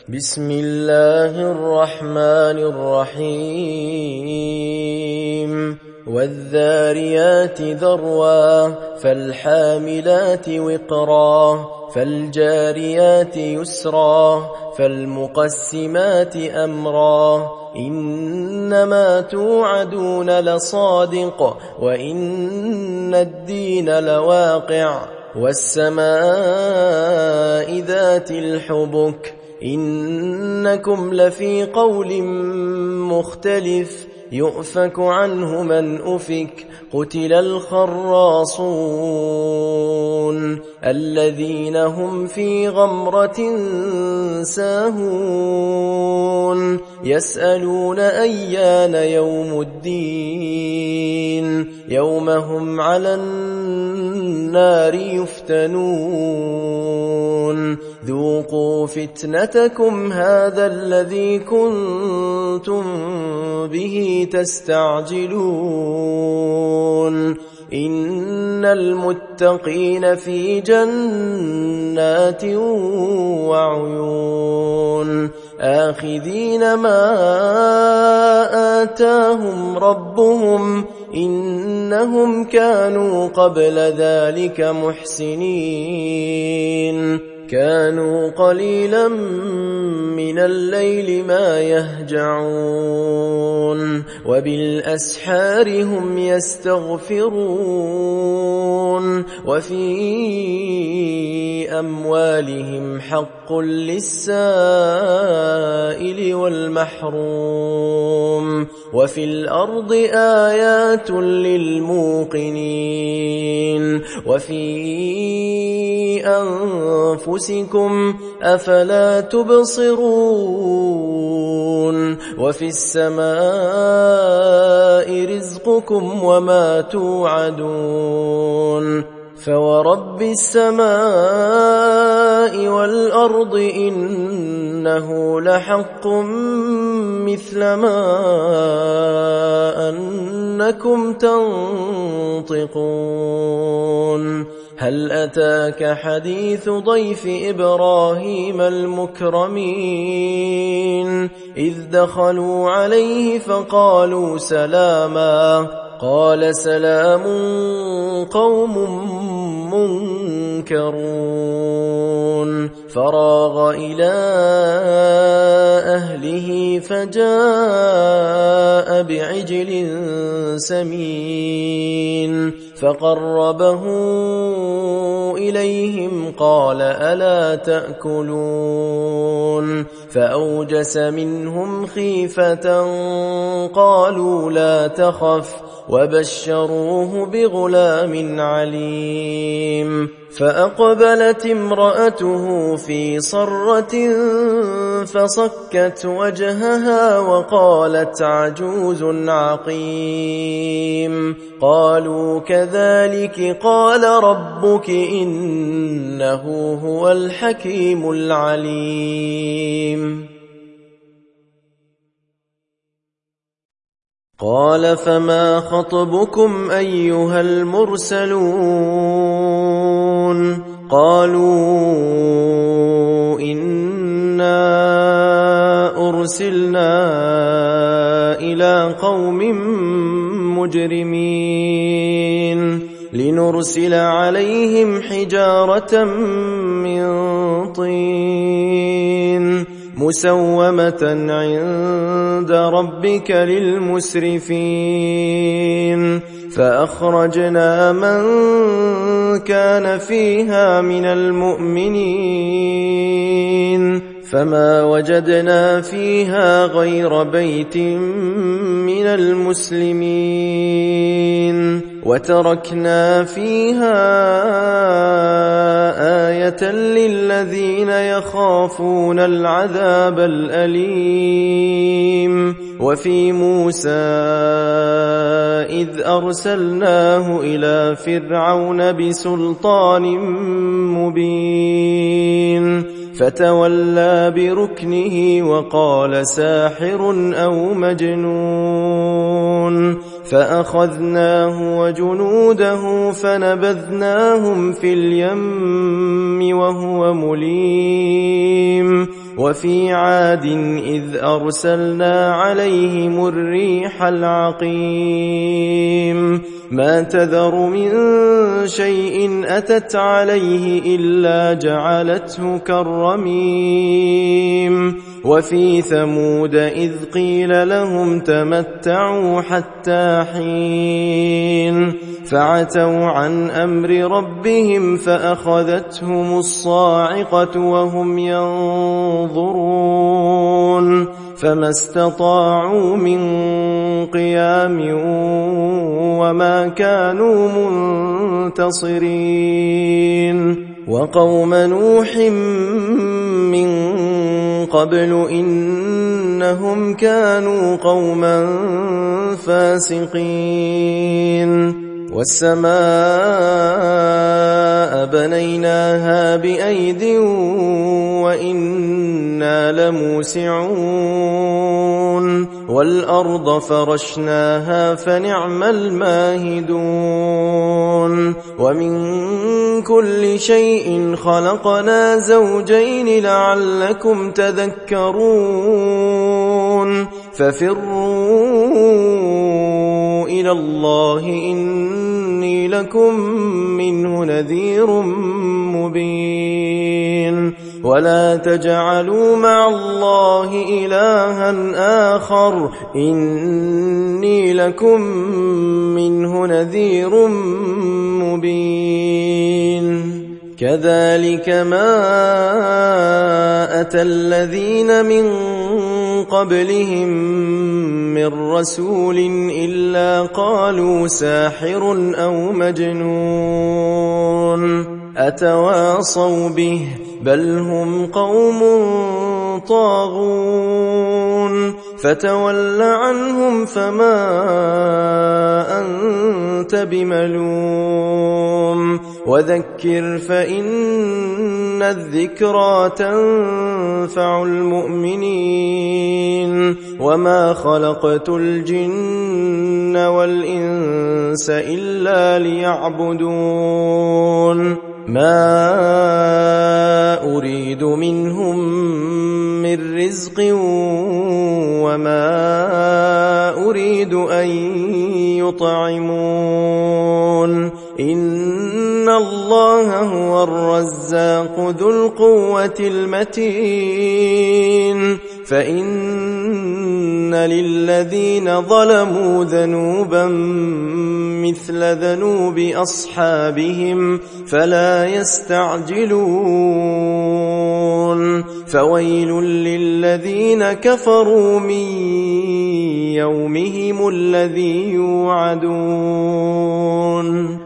بسم الله الرحمن الرحيم والذاريات ذروا فالحاملات وقرا فالجاريات يسرا فالمقسمات أمرا إنما توعدون لصادق وإن الدين لواقع والسماء ذات الحبك إنكم لفي قول مختلف يؤفك عنه من أفك قتل الخراصون الذين هم في غمرة ساهون يسألون أيان يوم الدين يوم هم على النار يفتنون ذوقوا فتنتكم هذا الذي كنتم به تستعجلون إن المتقين في جنات وعيون آخذين ما آتاهم ربهم إنهم كانوا قبل ذلك محسنين كانوا قليلا من الليل ما يهجعون وبالأسحار هم يستغفرون وفي أموالهم حق للسائل والمحروم وفي الأرض آيات للموقنين وفي أنفسكم أفلا تبصرون وفي السماء رزقكم وما توعدون فورب السماء والأرض إنه لحق مثل ما أنكم تنطقون هل أتاك حديث ضيف إبراهيم المكرمين إذ دخلوا عليه فقالوا سلاما قال سلام قوم منكرون فراغ إلى أهله فجاء بعجل سمين فقربه إليهم قال ألا تأكلون فأوجس منهم خيفة قالوا لا تخف وبشروه بغلام عليم فأقبلت امرأته في صرة فصكت وجهها وقالت عجوز عقيم قالوا كذلك قال ربك إنه هو الحكيم العليم قال فما خطبكم أيها المرسلون قالوا إنا أرسلنا إلى قوم مجرمين لنرسل عليهم حجارة من طين مسومة عند ربك للمسرفين فأخرجنا من كان فيها من المؤمنين فما وجدنا فيها غير بيت من المسلمين وتركنا فيها آية للذين يخافون العذاب الأليم وفي موسى إذ أرسلناه إلى فرعون بسلطان مبين فتولى بركنه وقال ساحر أو مجنون فأخذناه وجنوده فنبذناهم في اليم وهو مليم وفي عاد إذ أرسلنا عليهم الريح العقيم ما تذر من شيء أتت عليه إلا جعلته كالرميم وفي ثمود إذ قيل لهم تمتعوا حتى حين فعتوا عن أمر ربهم فأخذتهم الصاعقة وهم ينظرون فما استطاعوا من قيام وما كانوا منتصرين وقوم نوح من قبل إنهم كانوا قوما فاسقين والسماء بنيناها بأيد وإنا لموسعون والأرض فرشناها فنعم الماهدون ومن كل شيء خلقنا زوجين لعلكم تذكرون ففروا إلى الله إني لكم منه نذير مبين ولا تجعلوا مع الله إلها آخر إني لكم منه نذير مبين كذلك ما أتى الذين من قبلهم من رسول إلا قالوا ساحر أو مجنون أتواصوا به بل هم قوم طاغون فتول عنهم فما أنت بملوم وذكر فإن الذكرى تنفع المؤمنين وما خلقت الجن والإنس إلا ليعبدون ما أريد منهم من رزق وما أريد أن يطعمون إن الله هو الرزاق ذو القوة المتين فإن للذين ظلموا ذنوبا مثل ذنوب أصحابهم فلا يستعجلون فويل للذين كفروا من يومهم الذي يوعدون